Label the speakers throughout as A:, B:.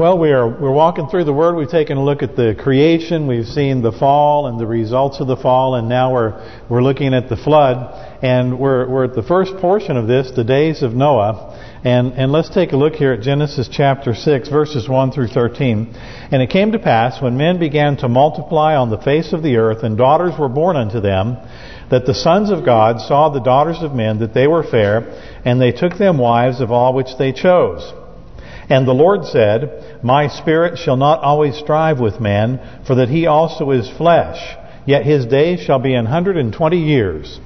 A: Well, we're walking through the Word. We've taken a look at the creation. We've seen the fall and the results of the fall, and now we're looking at the flood. And we're at the first portion of this, the days of Noah. And let's take a look here at Genesis chapter 6, verses 1 through 13. And it came to pass, when men began to multiply on the face of the earth, and daughters were born unto them, that the sons of God saw the daughters of men, that they were fair, and they took them wives of all which they chose. And the Lord said, My spirit shall not always strive with man, for that he also is flesh, yet his days shall be 120 years.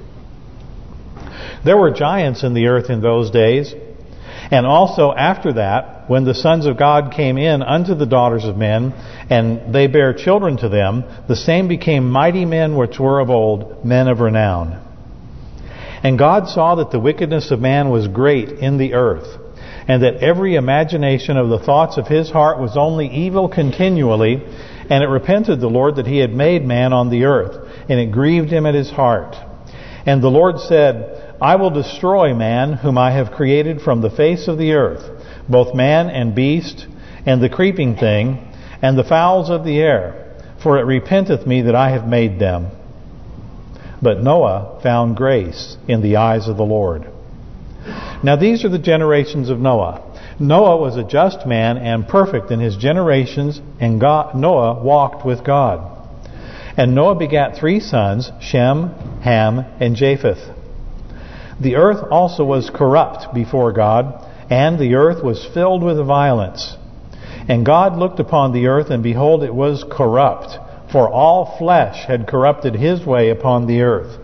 A: There were giants in the earth in those days, and also after that, when the sons of God came in unto the daughters of men, and they bare children to them, the same became mighty men which were of old, men of renown. And God saw that the wickedness of man was great in the earth, and that every imagination of the thoughts of his heart was only evil continually, and it repented the Lord that he had made man on the earth, and it grieved him at his heart. And the Lord said, I will destroy man whom I have created from the face of the earth, both man and beast, and the creeping thing, and the fowls of the air, for it repenteth me that I have made them. But Noah found grace in the eyes of the Lord. Now these are the generations of Noah. Noah was a just man and perfect in his generations, and Noah walked with God. And Noah begat 3 sons, Shem, Ham, and Japheth. The earth also was corrupt before God, and the earth was filled with violence. And God looked upon the earth, and behold, it was corrupt, for all flesh had corrupted his way upon the earth.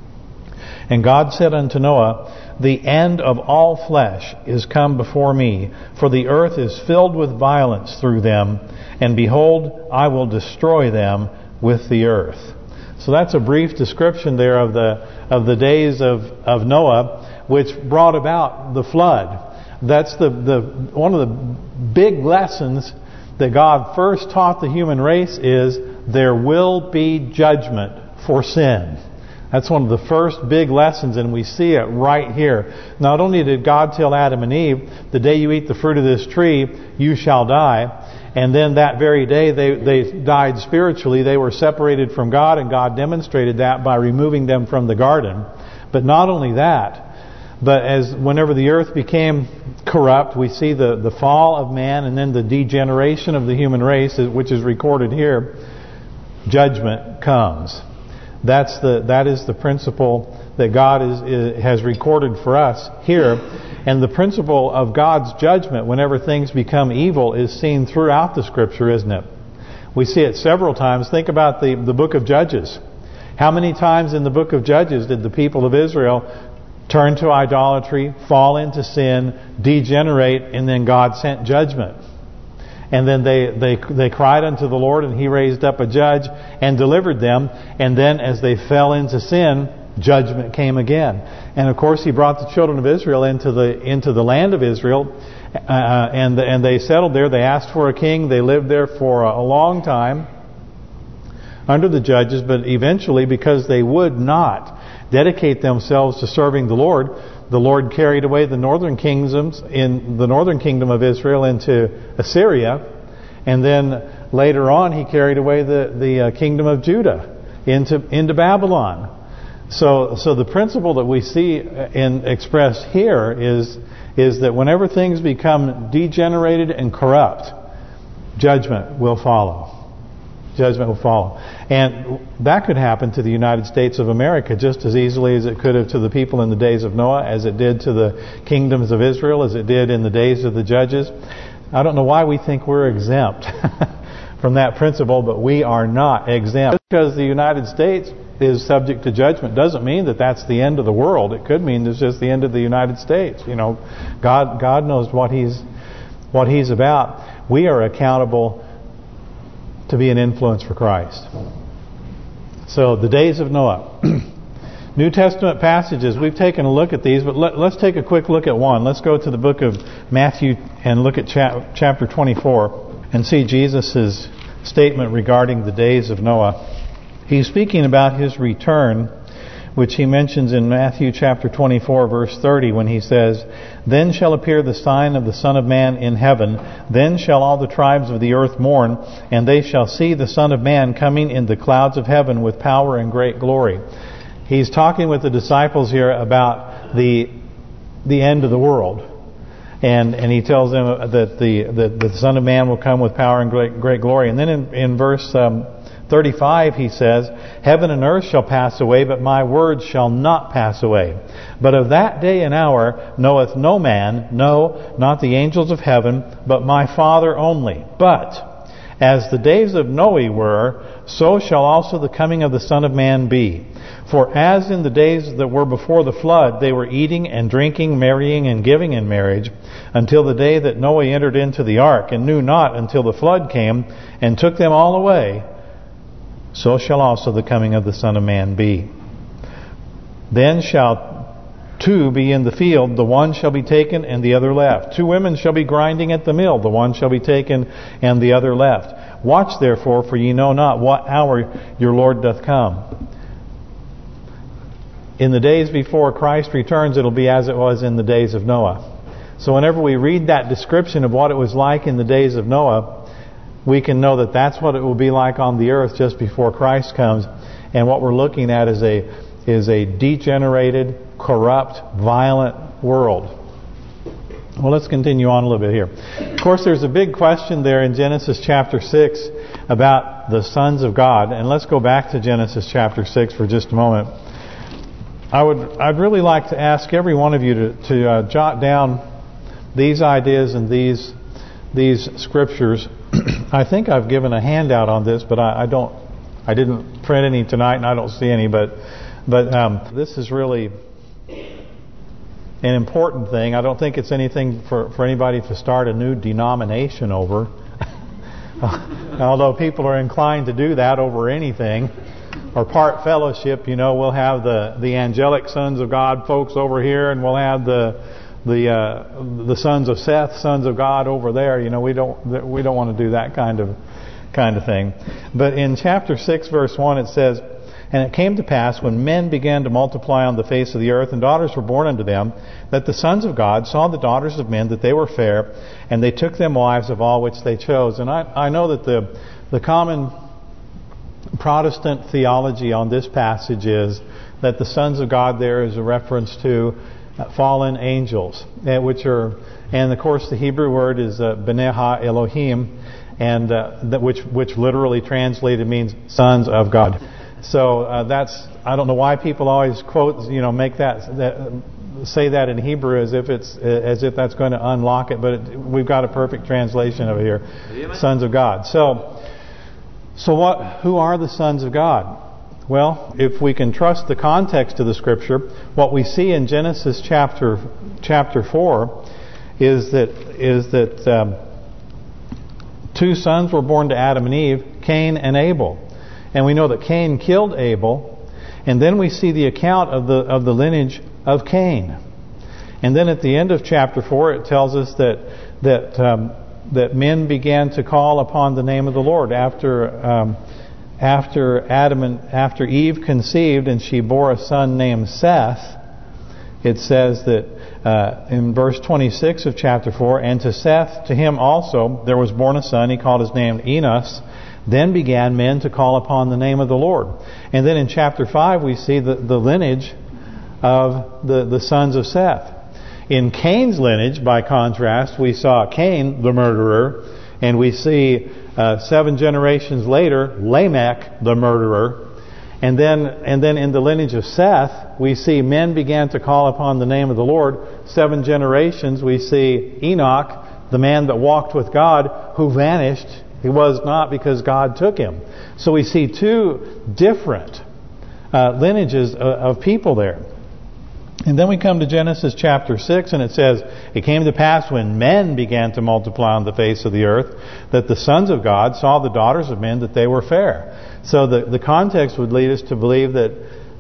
A: And God said unto Noah, The end of all flesh is come before me, for the earth is filled with violence through them, and behold, I will destroy them with the earth. So that's a brief description there of the days of Noah, which brought about the flood. That's the one of the big lessons that God first taught the human race is there will be judgment for sin. That's one of the first big lessons, and we see it right here. Not only did God tell Adam and Eve, the day you eat the fruit of this tree, you shall die. And then that very day they died spiritually. They were separated from God, and God demonstrated that by removing them from the garden. But not only that, but whenever the earth became corrupt, we see the fall of man and then the degeneration of the human race, which is recorded here. Judgment comes. That is the principle that God has recorded for us here. And the principle of God's judgment whenever things become evil is seen throughout the Scripture, isn't it? We see it several times. Think about the book of Judges. How many times in the book of Judges did the people of Israel turn to idolatry, fall into sin, degenerate, and then God sent judgment? And then they cried unto the Lord, and He raised up a judge and delivered them. And then as they fell into sin, judgment came again. And of course He brought the children of Israel into the land of Israel, and they settled there. They asked for a king. They lived there for a long time under the judges, but eventually, because they would not dedicate themselves to serving the Lord carried away the northern kingdom of Israel into Assyria, and then later on He carried away the kingdom of Judah into Babylon. So the principle that we see expressed here is that whenever things become degenerated and corrupt, judgment will follow. Judgment will follow. And that could happen to the United States of America just as easily as it could have to the people in the days of Noah, as it did to the kingdoms of Israel, as it did in the days of the judges. I don't know why we think we're exempt from that principle, but we are not exempt. Just because the United States is subject to judgment doesn't mean that that's the end of the world. It could mean it's just the end of the United States. You know, God knows what He's about. We are accountable to be an influence for Christ. So the days of Noah. New Testament passages, we've taken a look at these, but let's take a quick look at one. Let's go to the book of Matthew and look at chapter 24 and see Jesus' statement regarding the days of Noah. He's speaking about His return which he mentions in Matthew chapter 24, verse 30, when he says, "Then shall appear the sign of the Son of Man in heaven. Then shall all the tribes of the earth mourn, and they shall see the Son of Man coming in the clouds of heaven with power and great glory." He's talking with the disciples here about the end of the world. And he tells them that the Son of Man will come with power and great glory. And then in verse 35 he says, "Heaven and earth shall pass away, but my words shall not pass away. But of that day and hour knoweth no man, no, not the angels of heaven, but my Father only. But as the days of Noe were, so shall also the coming of the Son of Man be. For as in the days that were before the flood, they were eating and drinking, marrying and giving in marriage, until the day that Noe entered into the ark, and knew not until the flood came and took them all away, so shall also the coming of the Son of Man be. Then shall two be in the field, the one shall be taken and the other left. Two women shall be grinding at the mill, the one shall be taken and the other left. Watch therefore, for ye know not what hour your Lord doth come." In the days before Christ returns, it'll be as it was in the days of Noah. So whenever we read that description of what it was like in the days of Noah, we can know that that's what it will be like on the earth just before Christ comes. And what we're looking at is a degenerated, corrupt, violent world. Well, let's continue on a little bit here. Of course, there's a big question there in Genesis chapter 6 about the sons of God. And let's go back to Genesis chapter 6 for just a moment. I'd really like to ask every one of you to jot down these ideas and these scriptures. I think I've given a handout on this, but I didn't print any tonight, and I don't see any. But this is really an important thing. I don't think it's anything for anybody to start a new denomination over. Although people are inclined to do that over anything. Or part fellowship, we'll have the angelic sons of God folks over here, and we'll have the sons of Seth, sons of God over there. We don't want to do that kind of thing. But in chapter 6, verse 1, it says, "And it came to pass, when men began to multiply on the face of the earth, and daughters were born unto them, that the sons of God saw the daughters of men, that they were fair, and they took them wives of all which they chose." And I know that the common Protestant theology on this passage is that the sons of God there is a reference to fallen angels, and of course the Hebrew word is Bnei Ha-Elohim, and which literally translated means sons of God. So I don't know why people always quote, make say that in Hebrew as if that's going to unlock it, but we've got a perfect translation of it here, sons of God. So who are the sons of God? Well, if we can trust the context of the Scripture, what we see in Genesis chapter 4 is that two sons were born to Adam and Eve, Cain and Abel, and we know that Cain killed Abel, and then we see the account of the lineage of Cain, and then at the end of chapter 4 it tells us that men began to call upon the name of the Lord after Eve conceived and she bore a son named Seth. It says that in verse 26 of chapter 4, "And to Seth, to him also there was born a son, he called his name Enos. Then began men to call upon the name of the Lord." And then in chapter 5 we see the lineage of the sons of Seth. In Cain's lineage, by contrast, we saw Cain, the murderer, and we see 7 generations later, Lamech, the murderer. And then in the lineage of Seth, we see men began to call upon the name of the Lord. 7 generations, we see Enoch, the man that walked with God, who vanished. He was not, because God took him. So we see 2 different lineages of people there. And then we come to Genesis chapter 6, and it says, "It came to pass when men began to multiply on the face of the earth, that the sons of God saw the daughters of men, that they were fair." So the context would lead us to believe that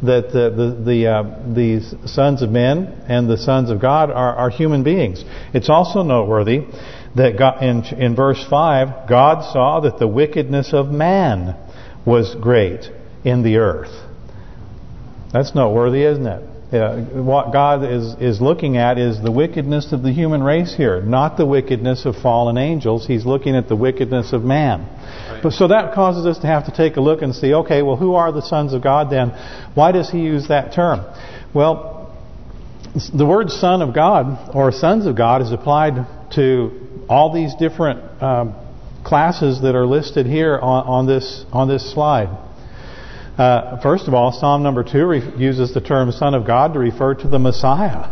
A: the sons of men and the sons of God are human beings. It's also noteworthy that God, in verse 5, God saw that the wickedness of man was great in the earth. That's noteworthy, isn't it? What God is looking at is the wickedness of the human race here, not the wickedness of fallen angels. He's looking at the wickedness of man. Right. But so that causes us to have to take a look and see, okay, well, who are the sons of God then? Why does he use that term? Well, the word son of God or sons of God is applied to all these different classes that are listed here on this slide. First of all, Psalm number 2 uses the term Son of God to refer to the Messiah.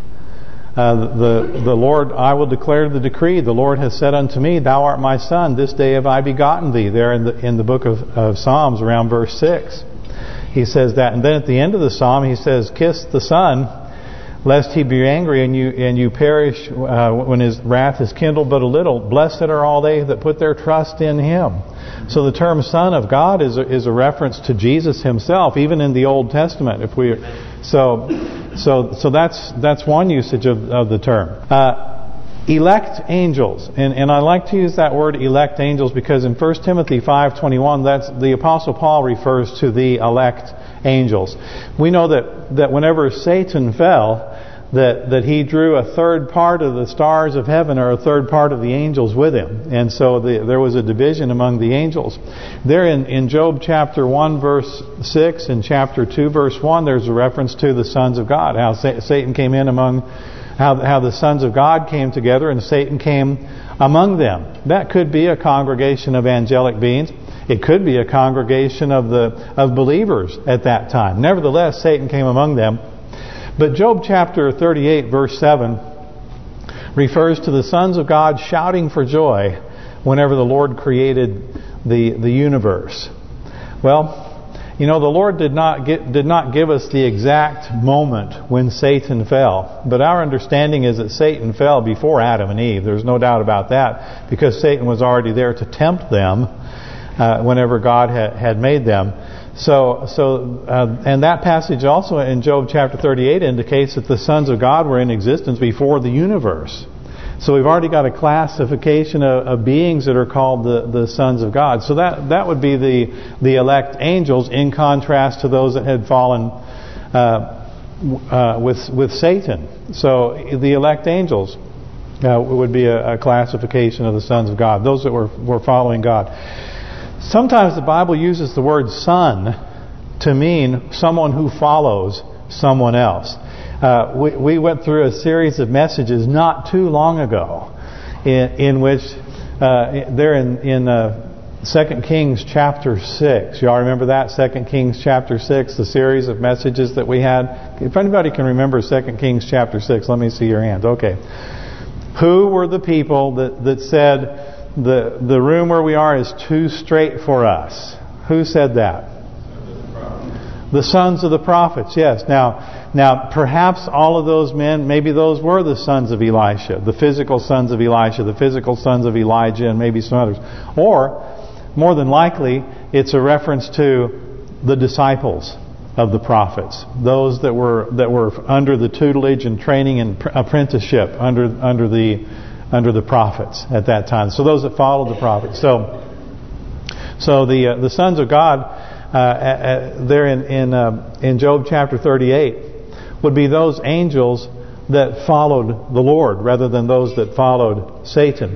A: The Lord, I will declare the decree. The Lord has said unto me, Thou art my Son. This day have I begotten thee. There in the book of Psalms, around verse 6, he says that. And then at the end of the Psalm, he says, Kiss the Son, lest he be angry and you perish when his wrath is kindled but a little. Blessed are all they that put their trust in him. So the term Son of God is a reference to Jesus himself, even in the Old Testament. So that's one usage of the term. Elect angels, and I like to use that word elect angels because in 1 Timothy 5:21, that's the Apostle Paul refers to the elect angels. We know that whenever Satan fell, that he drew a third part of the stars of heaven or a third part of the angels with him. And so there was a division among the angels. There in Job chapter 1 verse 6 and chapter 2 verse 1, there's a reference to the sons of God. How Satan came in among, how the sons of God came together and Satan came among them. That could be a congregation of angelic beings. It could be a congregation of believers at that time. Nevertheless, Satan came among them. But Job chapter 38 verse 7 refers to the sons of God shouting for joy whenever the Lord created the universe. Well, you know, the Lord did not give us the exact moment when Satan fell. But our understanding is that Satan fell before Adam and Eve. There's no doubt about that, because Satan was already there to tempt them whenever God had made them. And that passage also in Job chapter 38 indicates that the sons of God were in existence before the universe. So we've already got a classification of beings that are called the sons of God. So that would be the elect angels, in contrast to those that had fallen with Satan. So the elect angels would be a classification of the sons of God, those that were following God. Sometimes the Bible uses the word son to mean someone who follows someone else. We went through a series of messages not too long ago in which they're in 2 Kings chapter 6. Y'all remember that? 2 Kings chapter 6, the series of messages that we had. If anybody can remember 2 Kings chapter 6, let me see your hand. Okay. Who were the people that said, the room where we are is too straight for us? Who said that? The sons of the prophets, yes. Now, perhaps all of those men, maybe those were the sons of Elisha, the physical sons of Elisha, the physical sons of Elijah, and maybe some others. Or, more than likely, it's a reference to the disciples of the prophets, those that were under the tutelage and training and apprenticeship under the prophets at that time. So those that followed the prophets. So the sons of God there in Job chapter 38 would be those angels that followed the Lord rather than those that followed Satan.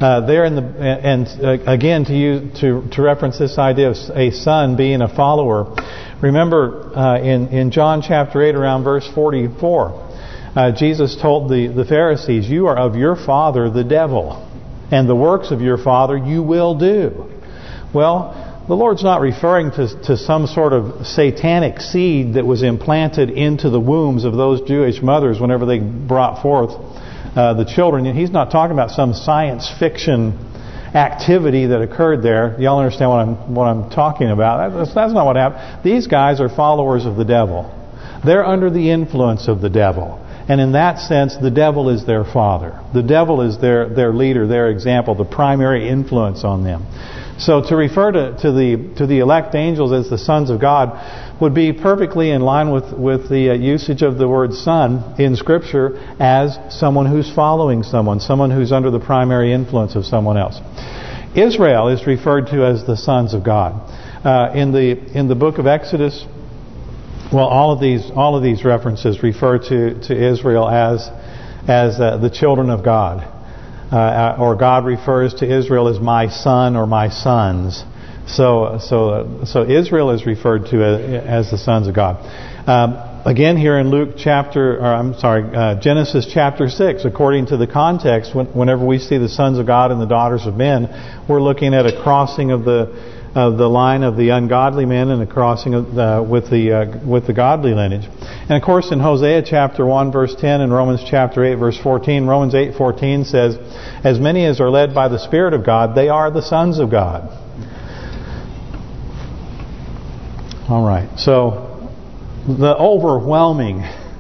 A: Again to reference this idea of a son being a follower. Remember in John chapter 8 around verse 44. Jesus told the Pharisees, you are of your father the devil, and the works of your father you will do. Well, the Lord's not referring to some sort of satanic seed that was implanted into the wombs of those Jewish mothers whenever they brought forth the children. He's not talking about some science fiction activity that occurred there. Y'all understand what I'm talking about? That's not what happened. These guys are followers of the devil. They're under the influence of the devil. And in that sense, the devil is their father. The devil is their leader, their example, the primary influence on them. So to refer to the elect angels as the sons of God would be perfectly in line with the usage of the word son in Scripture as someone who's following someone who's under the primary influence of someone else. Israel is referred to as the sons of God. In the book of Exodus, Well, all of these references refer to Israel as the children of God, or God refers to Israel as my son or my sons. So Israel is referred to as the sons of God. Again, here in Genesis chapter 6, according to the context, whenever we see the sons of God and the daughters of men, we're looking at a crossing of the line of the ungodly men and a crossing of with the godly lineage. And of course, in Hosea chapter 1 verse 10 and Romans chapter 8 verse 14, Romans 8:14 says, "As many as are led by the Spirit of God, they are the sons of God." All right, so the overwhelming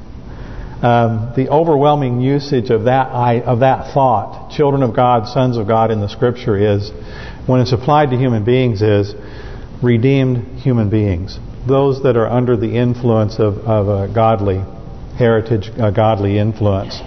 A: usage of that thought, children of God, sons of God, in the Scripture is, when it's applied to human beings, is redeemed human beings, those that are under the influence of a godly heritage, a godly influence.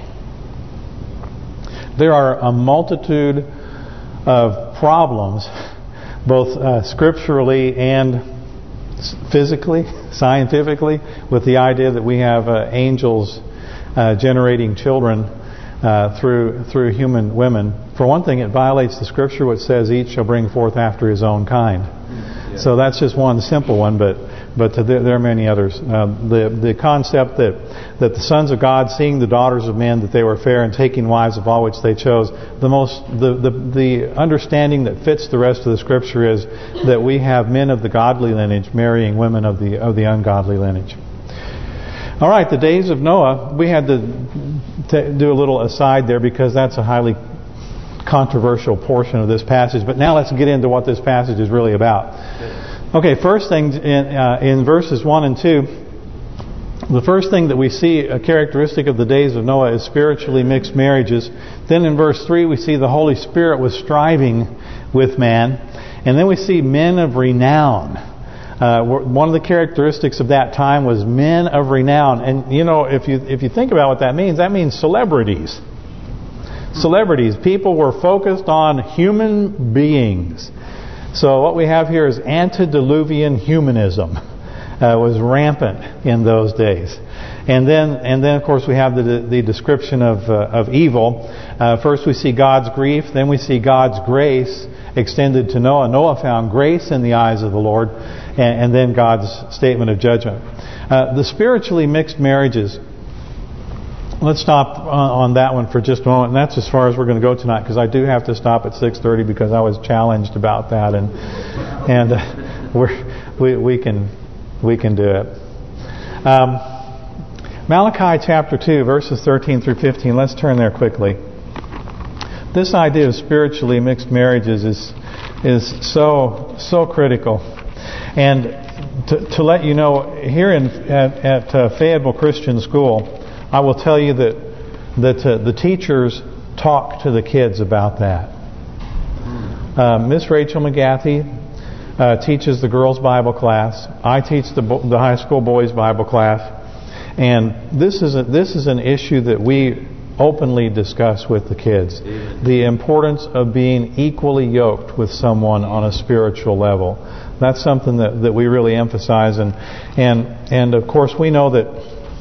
A: There are a multitude of problems, both scripturally and physically, scientifically, with the idea that we have angels generating children through human women. For one thing, it violates the Scripture which says each shall bring forth after his own kind. Yeah. So that's just one simple one, but there are many others. The concept that the sons of God, seeing the daughters of men, that they were fair and taking wives of all which they chose. The understanding that fits the rest of the Scripture is that we have men of the godly lineage marrying women of the ungodly lineage. All right, the days of Noah. We had to do a little aside there because that's a highly controversial portion of this passage. But now let's get into what this passage is really about. Okay, first thing in verses 1 and 2, the first thing that we see, a characteristic of the days of Noah, is spiritually mixed marriages. Then in verse 3 we see the Holy Spirit was striving with man. And then we see men of renown. One of the characteristics of that time was men of renown. And you know, if you think about what that means celebrities. Celebrities. People were focused on human beings. So what we have here is antediluvian humanism was rampant in those days. And then of course we have the description of evil. First we see God's grief, then we see God's grace extended to Noah. Noah found grace in the eyes of the Lord, and then God's statement of judgment. The spiritually mixed marriages. Let's stop on that one for just a moment, and that's as far as we're going to go tonight, because I do have to stop at 6:30 because I was challenged about that, and we can do it. Malachi chapter 2, verses 13 through 15. Let's turn there quickly. This idea of spiritually mixed marriages is so critical, and to let you know, here at Fayetteville Christian School, I will tell you that the teachers talk to the kids about that. Miss Rachel McGathy teaches the girls' Bible class. I teach the high school boys' Bible class, and this is an issue that we openly discuss with the kids. The importance of being equally yoked with someone on a spiritual level. That's something that we really emphasize, and of course we know that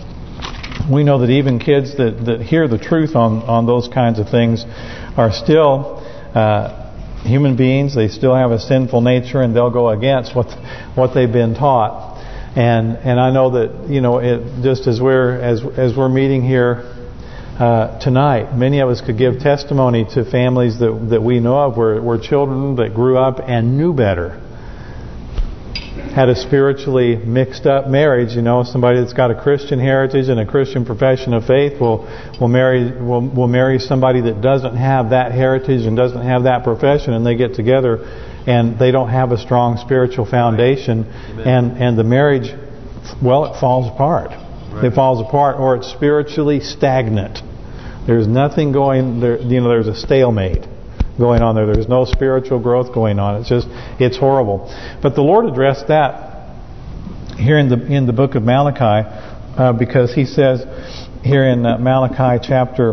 A: even kids that hear the truth on those kinds of things are still human beings. They still have a sinful nature, and they'll go against what they've been taught. And I know that, you know, just as we're meeting here tonight, many of us could give testimony to families that we know of where children that grew up and knew better had a spiritually mixed up marriage. You know, somebody that's got a Christian heritage and a Christian profession of faith will marry somebody that doesn't have that heritage and doesn't have that profession, and they get together and they don't have a strong spiritual foundation, and the marriage, well, it falls apart. Right. It falls apart, or it's spiritually stagnant. There's nothing going there. You know, there's a stalemate going on there. There's no spiritual growth going on. It's horrible. But the Lord addressed that here in the book of Malachi, because He says here in Malachi chapter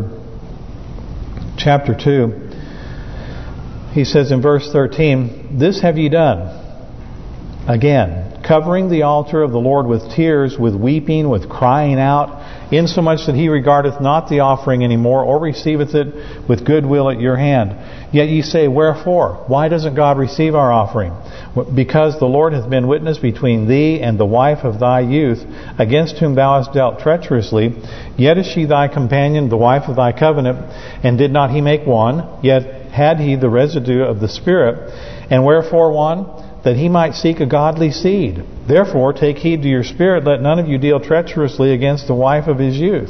A: 2, He says in verse 13, "This have ye done." Again, covering the altar of the Lord with tears, with weeping, with crying out, insomuch that he regardeth not the offering any more, or receiveth it with goodwill at your hand. Yet ye say, Wherefore? Why doesn't God receive our offering? Because the Lord hath been witness between thee and the wife of thy youth, against whom thou hast dealt treacherously. Yet is she thy companion, the wife of thy covenant, and did not he make one? Yet had he the residue of the Spirit. And wherefore one? That he might seek a godly seed. Therefore take heed to your spirit, let none of you deal treacherously against the wife of his youth.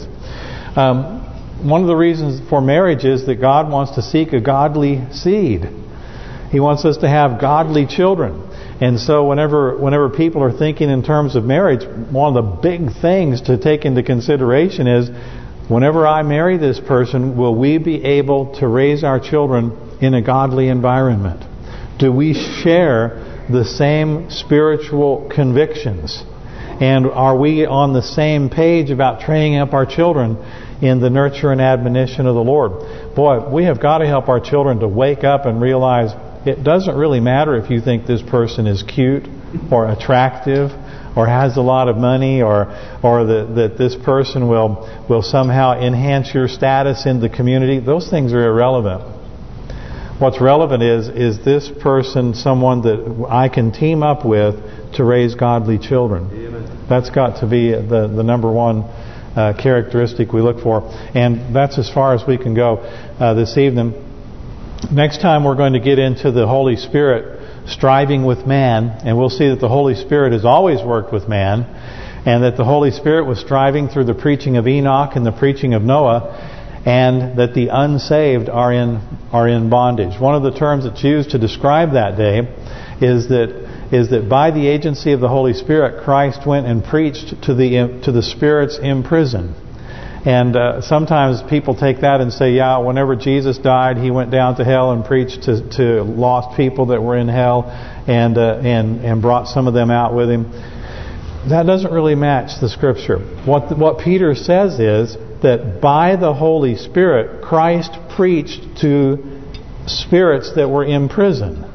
A: One of the reasons for marriage is that God wants to seek a godly seed. He wants us to have godly children. And so whenever people are thinking in terms of marriage, one of the big things to take into consideration is, whenever I marry this person, will we be able to raise our children in a godly environment? Do we share the same spiritual convictions? And are we on the same page about training up our children in the nurture and admonition of the Lord? Boy, we have got to help our children to wake up and realize it doesn't really matter if you think this person is cute or attractive or has a lot of money, or that this person will somehow enhance your status in the community. Those things are irrelevant. What's relevant is this person someone that I can team up with to raise godly children. Amen. That's got to be the number one characteristic we look for. And that's as far as we can go this evening. Next time we're going to get into the Holy Spirit striving with man, and we'll see that the Holy Spirit has always worked with man, and that the Holy Spirit was striving through the preaching of Enoch and the preaching of Noah, and that the unsaved are in bondage. One of the terms that's used to describe that day is that by the agency of the Holy Spirit, Christ went and preached to the spirits in prison. And sometimes people take that and say, yeah, whenever Jesus died, he went down to hell and preached to lost people that were in hell, and brought some of them out with him. That doesn't really match the Scripture. What Peter says is that by the Holy Spirit, Christ preached to spirits that were in prison.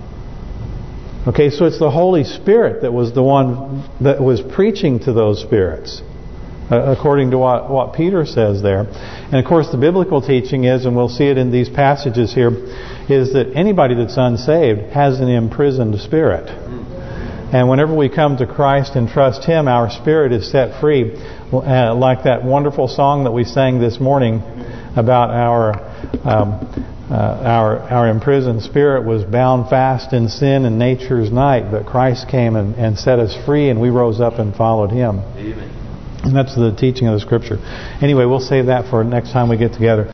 A: Okay, so it's the Holy Spirit that was the one that was preaching to those spirits, according to what Peter says there. And of course the biblical teaching is, and we'll see it in these passages here, is that anybody that's unsaved has an imprisoned spirit. And whenever we come to Christ and trust Him, our spirit is set free. Like that wonderful song that we sang this morning about our imprisoned spirit was bound fast in sin and nature's night, but Christ came and set us free, and we rose up and followed Him. Amen. And that's the teaching of the Scripture. Anyway, we'll save that for next time we get together.